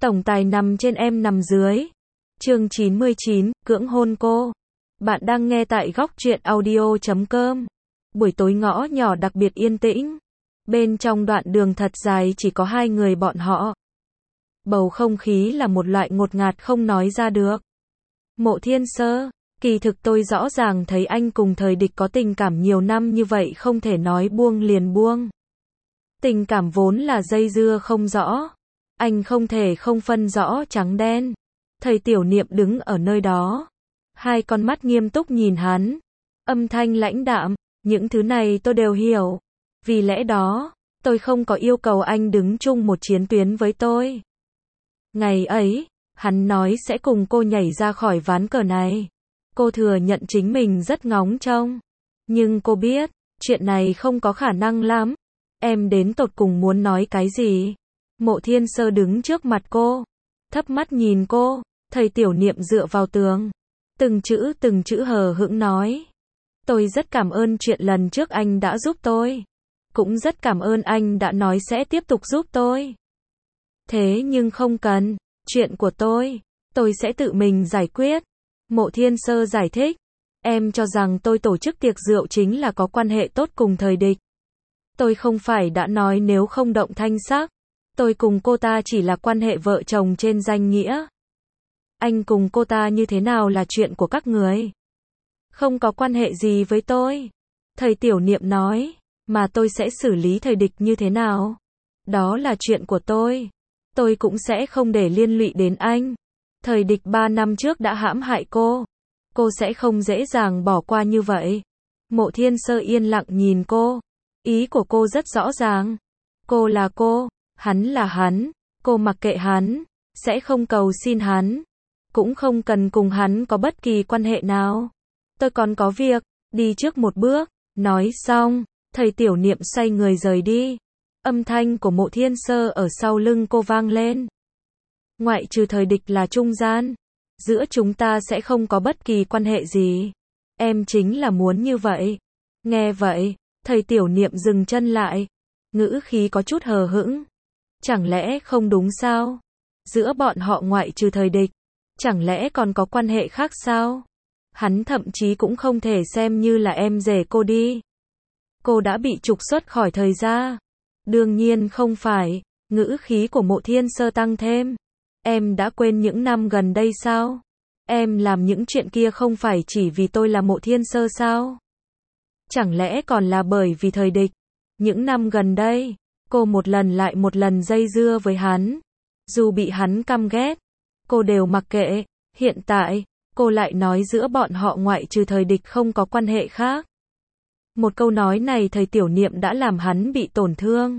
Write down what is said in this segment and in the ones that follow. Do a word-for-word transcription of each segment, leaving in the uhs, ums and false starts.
Tổng tài nằm trên em nằm dưới. Chương chín mươi chín, cưỡng hôn cô. Bạn đang nghe tại góc truyện audio chấm com. Buổi tối ngõ nhỏ đặc biệt yên tĩnh. Bên trong đoạn đường thật dài chỉ có hai người bọn họ. Bầu không khí là một loại ngột ngạt không nói ra được. Mộ Thiên Sơ, kỳ thực tôi rõ ràng thấy anh cùng thời địch có tình cảm nhiều năm như vậy không thể nói buông liền buông. Tình cảm vốn là dây dưa không rõ. Anh không thể không phân rõ trắng đen. Thầy Tiểu Niệm đứng ở nơi đó. Hai con mắt nghiêm túc nhìn hắn. Âm thanh lãnh đạm, những thứ này tôi đều hiểu. Vì lẽ đó, tôi không có yêu cầu anh đứng chung một chiến tuyến với tôi. Ngày ấy, hắn nói sẽ cùng cô nhảy ra khỏi ván cờ này. Cô thừa nhận chính mình rất ngóng trông. Nhưng cô biết, chuyện này không có khả năng lắm. Em đến tột cùng muốn nói cái gì? Mộ Thiên Sơ đứng trước mặt cô. Thấp mắt nhìn cô. Thầy Tiểu Niệm dựa vào tường. Từng chữ từng chữ hờ hững nói. Tôi rất cảm ơn chuyện lần trước anh đã giúp tôi. Cũng rất cảm ơn anh đã nói sẽ tiếp tục giúp tôi. Thế nhưng không cần. Chuyện của tôi, tôi sẽ tự mình giải quyết. Mộ Thiên Sơ giải thích. Em cho rằng tôi tổ chức tiệc rượu chính là có quan hệ tốt cùng thời địch. Tôi không phải đã nói nếu không động thanh sắc. Tôi cùng cô ta chỉ là quan hệ vợ chồng trên danh nghĩa. Anh cùng cô ta như thế nào là chuyện của các người. Không có quan hệ gì với tôi. Thầy Tiểu Niệm nói. Mà tôi sẽ xử lý thời địch như thế nào? Đó là chuyện của tôi. Tôi cũng sẽ không để liên lụy đến anh. Thời địch ba năm trước đã hãm hại cô. Cô sẽ không dễ dàng bỏ qua như vậy. Mộ Thiên Sơ yên lặng nhìn cô. Ý của cô rất rõ ràng. Cô là cô. Hắn là hắn. Cô mặc kệ hắn. Sẽ không cầu xin hắn. Cũng không cần cùng hắn có bất kỳ quan hệ nào. Tôi còn có việc. Đi trước một bước. Nói xong. Thầy Tiểu Niệm xoay người rời đi. Âm thanh của Mộ Thiên Sơ ở sau lưng cô vang lên. Ngoại trừ thời địch là trung gian. Giữa chúng ta sẽ không có bất kỳ quan hệ gì. Em chính là muốn như vậy. Nghe vậy. Thầy Tiểu Niệm dừng chân lại. Ngữ khí có chút hờ hững. Chẳng lẽ không đúng sao? Giữa bọn họ ngoại trừ thời địch. Chẳng lẽ còn có quan hệ khác sao? Hắn thậm chí cũng không thể xem như là em rể cô đi. Cô đã bị trục xuất khỏi thời gia. Đương nhiên không phải. Ngữ khí của Mộ Thiên Sơ tăng thêm. Em đã quên những năm gần đây sao? Em làm những chuyện kia không phải chỉ vì tôi là Mộ Thiên Sơ sao? Chẳng lẽ còn là bởi vì thời địch? Những năm gần đây, cô một lần lại một lần dây dưa với hắn. Dù bị hắn căm ghét, cô đều mặc kệ. Hiện tại, cô lại nói giữa bọn họ ngoại trừ thời địch không có quan hệ khác. Một câu nói này thầy Tiểu Niệm đã làm hắn bị tổn thương.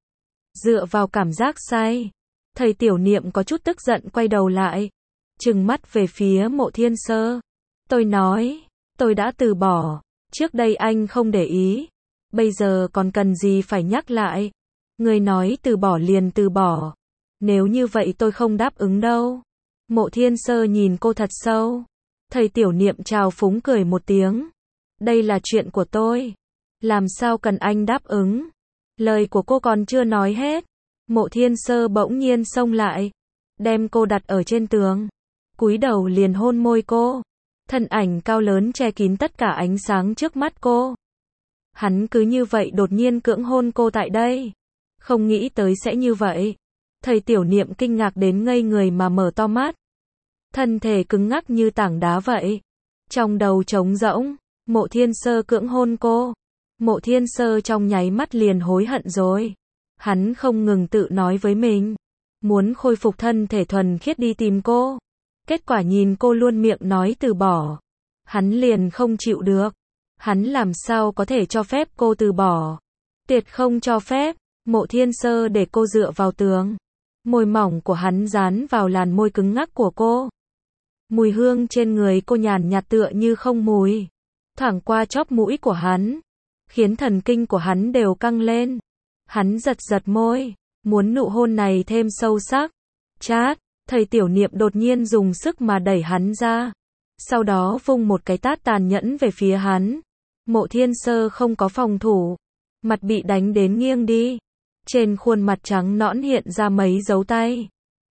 Dựa vào cảm giác sai, thầy Tiểu Niệm có chút tức giận quay đầu lại. Trừng mắt về phía Mộ Thiên Sơ. Tôi nói, tôi đã từ bỏ. Trước đây anh không để ý. Bây giờ còn cần gì phải nhắc lại. Người nói từ bỏ liền từ bỏ. Nếu như vậy tôi không đáp ứng đâu. Mộ Thiên Sơ nhìn cô thật sâu. Thầy Tiểu Niệm trào phúng cười một tiếng. Đây là chuyện của tôi. Làm sao cần anh đáp ứng. Lời của cô còn chưa nói hết. Mộ Thiên Sơ bỗng nhiên xông lại. Đem cô đặt ở trên tường. Cúi đầu liền hôn môi cô. Thân ảnh cao lớn che kín tất cả ánh sáng trước mắt cô. Hắn cứ như vậy đột nhiên cưỡng hôn cô tại đây. Không nghĩ tới sẽ như vậy. Thầy Tiểu Niệm kinh ngạc đến ngây người mà mở to mắt. Thân thể cứng ngắc như tảng đá vậy. Trong đầu trống rỗng. Mộ Thiên Sơ cưỡng hôn cô. Mộ Thiên Sơ trong nháy mắt liền hối hận rồi. Hắn không ngừng tự nói với mình. Muốn khôi phục thân thể thuần khiết đi tìm cô. Kết quả nhìn cô luôn miệng nói từ bỏ. Hắn liền không chịu được. Hắn làm sao có thể cho phép cô từ bỏ. Tuyệt không cho phép. Mộ Thiên Sơ để cô dựa vào tường. Môi mỏng của hắn dán vào làn môi cứng ngắc của cô. Mùi hương trên người cô nhàn nhạt tựa như không mùi. Thoảng qua chóp mũi của hắn. Khiến thần kinh của hắn đều căng lên. Hắn giật giật môi. Muốn nụ hôn này thêm sâu sắc. Chát. Thầy Tiểu Niệm đột nhiên dùng sức mà đẩy hắn ra. Sau đó vung một cái tát tàn nhẫn về phía hắn. Mộ Thiên Sơ không có phòng thủ. Mặt bị đánh đến nghiêng đi. Trên khuôn mặt trắng nõn hiện ra mấy dấu tay.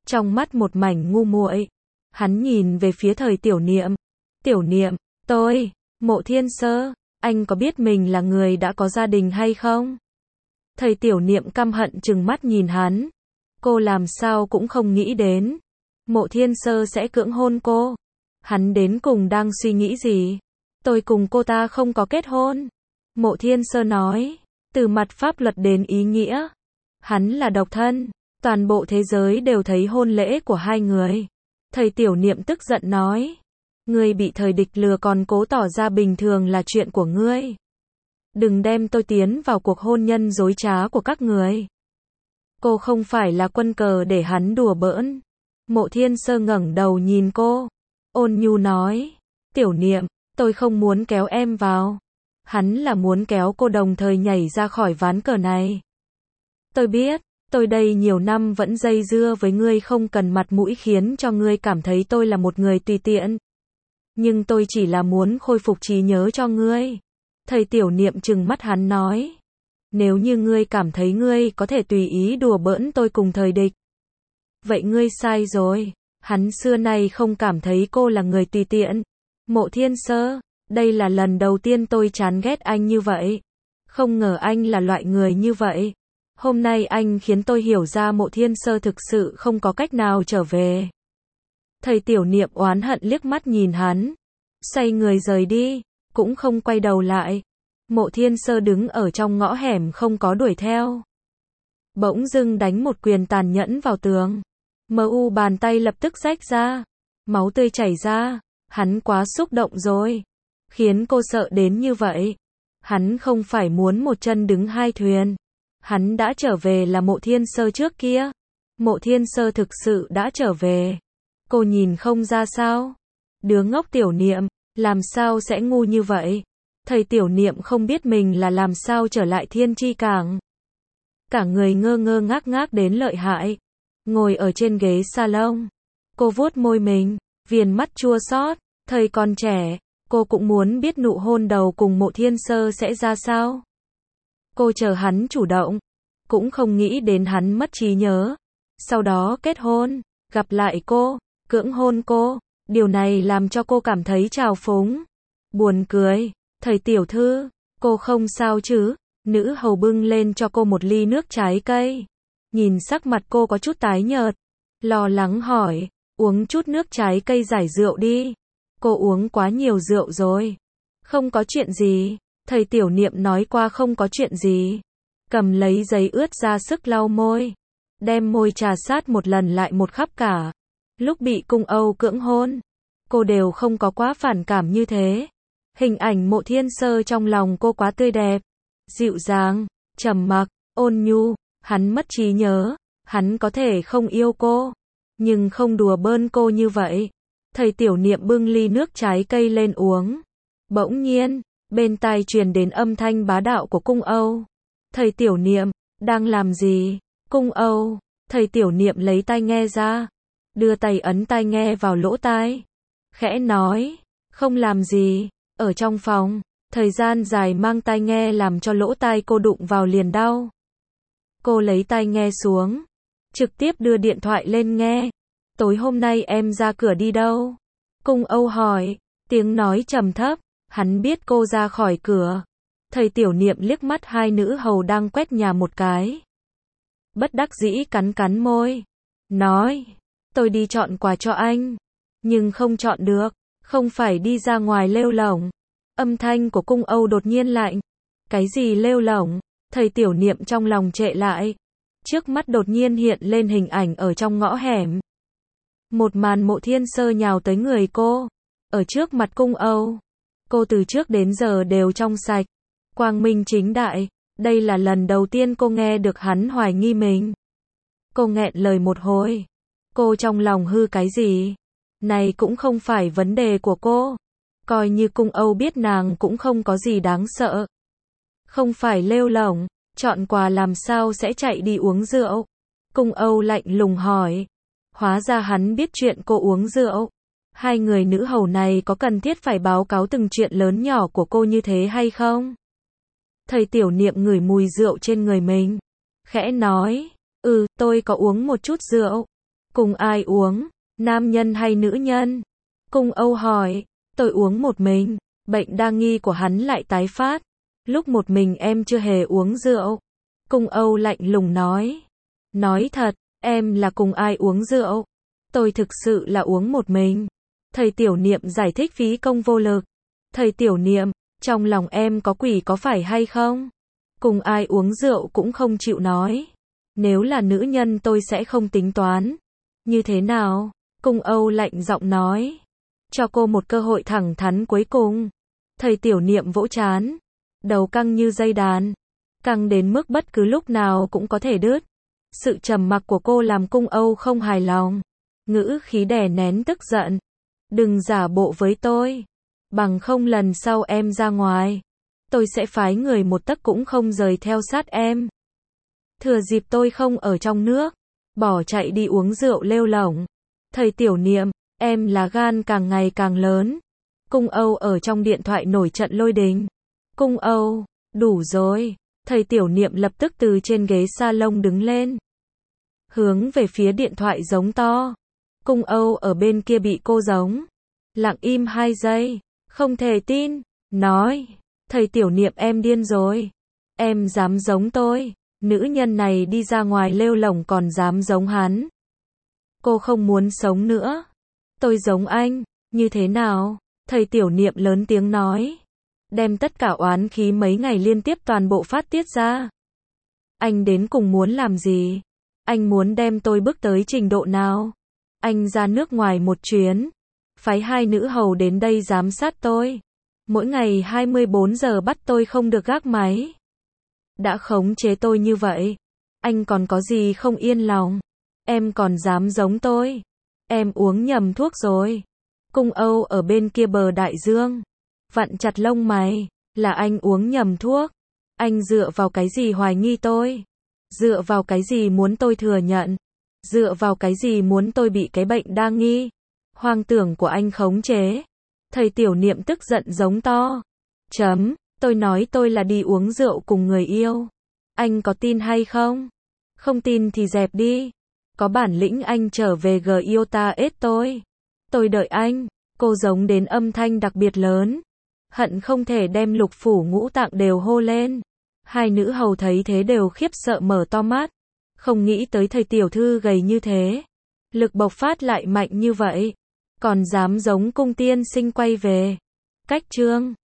trong mắt một mảnh ngu muội. Hắn nhìn về phía thời tiểu niệm. Tiểu niệm, tôi, Mộ Thiên Sơ, anh có biết mình là người đã có gia đình hay không? Thời tiểu niệm căm hận trừng mắt nhìn hắn. Cô làm sao cũng không nghĩ đến. Mộ Thiên Sơ sẽ cưỡng hôn cô. Hắn đến cùng đang suy nghĩ gì? Tôi cùng cô ta không có kết hôn. Mộ Thiên Sơ nói. Từ mặt pháp luật đến ý nghĩa. Hắn là độc thân. Toàn bộ thế giới đều thấy hôn lễ của hai người. Thầy tiểu niệm tức giận nói. Ngươi bị thời địch lừa còn cố tỏ ra bình thường là chuyện của ngươi. Đừng đem tôi tiến vào cuộc hôn nhân dối trá của các người. Cô không phải là quân cờ để hắn đùa bỡn. Mộ Thiên Sơ ngẩng đầu nhìn cô. Ôn nhu nói. Tiểu niệm, tôi không muốn kéo em vào. Hắn là muốn kéo cô đồng thời nhảy ra khỏi ván cờ này. Tôi biết, tôi đây nhiều năm vẫn dây dưa với ngươi không cần mặt mũi khiến cho ngươi cảm thấy tôi là một người tùy tiện. Nhưng tôi chỉ là muốn khôi phục trí nhớ cho ngươi. Thầy tiểu niệm trừng mắt hắn nói. Nếu như ngươi cảm thấy ngươi có thể tùy ý đùa bỡn tôi cùng thời địch. Vậy ngươi sai rồi. Hắn xưa nay không cảm thấy cô là người tùy tiện. Mộ Thiên Sơ, đây là lần đầu tiên tôi chán ghét anh như vậy. Không ngờ anh là loại người như vậy. Hôm nay anh khiến tôi hiểu ra Mộ Thiên Sơ thực sự không có cách nào trở về. Thầy tiểu niệm oán hận liếc mắt nhìn hắn. Xoay người rời đi, cũng không quay đầu lại. Mộ Thiên Sơ đứng ở trong ngõ hẻm không có đuổi theo. Bỗng dưng đánh một quyền tàn nhẫn vào tường. Mờ u bàn tay lập tức rách ra. Máu tươi chảy ra. Hắn quá xúc động rồi. Khiến cô sợ đến như vậy. Hắn không phải muốn một chân đứng hai thuyền. Hắn đã trở về là Mộ Thiên Sơ trước kia. Mộ Thiên Sơ thực sự đã trở về. Cô nhìn không ra sao? Đứa ngốc tiểu niệm, làm sao sẽ ngu như vậy? Thầy tiểu niệm không biết mình là làm sao trở lại Thiên Chi Cảng. Cả người ngơ ngơ ngác ngác đến lợi hại. Ngồi ở trên ghế salon. Cô vuốt môi mình, viền mắt chua xót. Thầy còn trẻ, cô cũng muốn biết nụ hôn đầu cùng Mộ Thiên Sơ sẽ ra sao. Cô chờ hắn chủ động. Cũng không nghĩ đến hắn mất trí nhớ. Sau đó kết hôn, gặp lại cô, cưỡng hôn cô. Điều này làm cho cô cảm thấy trào phúng. Buồn cười. Thầy tiểu thư, cô không sao chứ? Nữ hầu bưng lên cho cô một ly nước trái cây. Nhìn sắc mặt cô có chút tái nhợt. Lo lắng hỏi, uống chút nước trái cây giải rượu đi. Cô uống quá nhiều rượu rồi. Không có chuyện gì. Thầy tiểu niệm nói qua không có chuyện gì. Cầm lấy giấy ướt ra sức lau môi. Đem môi trà sát một lần lại một khắp cả. Lúc bị cung Âu cưỡng hôn, cô đều không có quá phản cảm như thế. Hình ảnh Mộ Thiên Sơ trong lòng cô quá tươi đẹp. Dịu dàng, trầm mặc, ôn nhu. Hắn mất trí nhớ. Hắn có thể không yêu cô. Nhưng không đùa bỡn cô như vậy. Thầy tiểu niệm bưng ly nước trái cây lên uống. Bỗng nhiên, bên tai truyền đến âm thanh bá đạo của cung Âu. Thầy tiểu niệm, đang làm gì? Cung Âu. Thầy tiểu niệm lấy tai nghe ra. Đưa tay ấn tai nghe vào lỗ tai. Khẽ nói, không làm gì. Ở trong phòng, thời gian dài mang tai nghe làm cho lỗ tai cô đụng vào liền đau. Cô lấy tai nghe xuống. Trực tiếp đưa điện thoại lên nghe. Tối hôm nay em ra cửa đi đâu? Cung Âu hỏi. Tiếng nói trầm thấp. Hắn biết cô ra khỏi cửa. Thầy tiểu niệm liếc mắt hai nữ hầu đang quét nhà một cái. Bất đắc dĩ cắn cắn môi. Nói. Tôi đi chọn quà cho anh. Nhưng không chọn được. Không phải đi ra ngoài lêu lổng. Âm thanh của cung Âu đột nhiên lạnh. Cái gì lêu lổng? Thầy tiểu niệm trong lòng trệ lại. Trước mắt đột nhiên hiện lên hình ảnh ở trong ngõ hẻm. Một màn Mộ Thiên Sơ nhào tới người cô. Ở trước mặt cung Âu. Cô từ trước đến giờ đều trong sạch. Quang minh chính đại. Đây là lần đầu tiên cô nghe được hắn hoài nghi mình. Cô nghẹn lời một hồi. Cô trong lòng hư cái gì? Này cũng không phải vấn đề của cô. Coi như cung Âu biết nàng cũng không có gì đáng sợ. Không phải lêu lổng, chọn quà làm sao sẽ chạy đi uống rượu. Cung Âu lạnh lùng hỏi. Hóa ra hắn biết chuyện cô uống rượu. Hai người nữ hầu này có cần thiết phải báo cáo từng chuyện lớn nhỏ của cô như thế hay không? Thầy tiểu niệm ngửi mùi rượu trên người mình. Khẽ nói. Ừ, tôi có uống một chút rượu. Cùng ai uống? Nam nhân hay nữ nhân? Cung Âu hỏi. Tôi uống một mình. Bệnh đa nghi của hắn lại tái phát. Lúc một mình em chưa hề uống rượu. Cung Âu lạnh lùng nói. Nói thật, em là cùng ai uống rượu? Tôi thực sự là uống một mình. Thầy Tiểu Niệm giải thích phí công vô lực. Thầy Tiểu Niệm, trong lòng em có quỷ có phải hay không? Cùng ai uống rượu cũng không chịu nói. Nếu là nữ nhân tôi sẽ không tính toán. Như thế nào? Cung Âu lạnh giọng nói. Cho cô một cơ hội thẳng thắn cuối cùng. Thầy Tiểu Niệm vỗ trán. Đầu căng như dây đàn. Căng đến mức bất cứ lúc nào cũng có thể đứt. Sự trầm mặc của cô làm Cung Âu không hài lòng. Ngữ khí đè nén tức giận. Đừng giả bộ với tôi. Bằng không lần sau em ra ngoài. Tôi sẽ phái người một tấc cũng không rời theo sát em. Thừa dịp tôi không ở trong nước. Bỏ chạy đi uống rượu lêu lổng. Thầy Tiểu Niệm, em là gan càng ngày càng lớn. Cung Âu ở trong điện thoại nổi trận lôi đình. Cung Âu, đủ rồi. Thầy Tiểu Niệm lập tức từ trên ghế salon đứng lên. Hướng về phía điện thoại giống to. Cung Âu ở bên kia bị cô giống. Lặng im hai giây. Không thể tin. Nói. Thầy Tiểu Niệm em điên rồi. Em dám giống tôi. Nữ nhân này đi ra ngoài lêu lổng còn dám giống hắn. Cô không muốn sống nữa. Tôi giống anh. Như thế nào? Thầy Tiểu Niệm lớn tiếng nói. Đem tất cả oán khí mấy ngày liên tiếp toàn bộ phát tiết ra. Anh đến cùng muốn làm gì? Anh muốn đem tôi bước tới trình độ nào? Anh ra nước ngoài một chuyến. Phái hai nữ hầu đến đây giám sát tôi. Mỗi ngày hai mươi bốn giờ bắt tôi không được gác máy. Đã khống chế tôi như vậy. Anh còn có gì không yên lòng? Em còn dám giống tôi? Em uống nhầm thuốc rồi. Cung Âu ở bên kia bờ đại dương. Vặn chặt lông mày. Là anh uống nhầm thuốc. Anh dựa vào cái gì hoài nghi tôi? Dựa vào cái gì muốn tôi thừa nhận? Dựa vào cái gì muốn tôi bị cái bệnh đa nghi? Hoang tưởng của anh khống chế. Thầy Tiểu Niệm tức giận giống to. Chấm, tôi nói tôi là đi uống rượu cùng người yêu. Anh có tin hay không? Không tin thì dẹp đi. Có bản lĩnh anh trở về G yêu ta ết tôi. Tôi đợi anh. Cô giống đến âm thanh đặc biệt lớn. Hận không thể đem lục phủ ngũ tạng đều hô lên. Hai nữ hầu thấy thế đều khiếp sợ mở to mắt. Không nghĩ tới thầy tiểu thư gầy như thế. Lực bộc phát lại mạnh như vậy. Còn dám giống cung tiên sinh quay về. Cách chương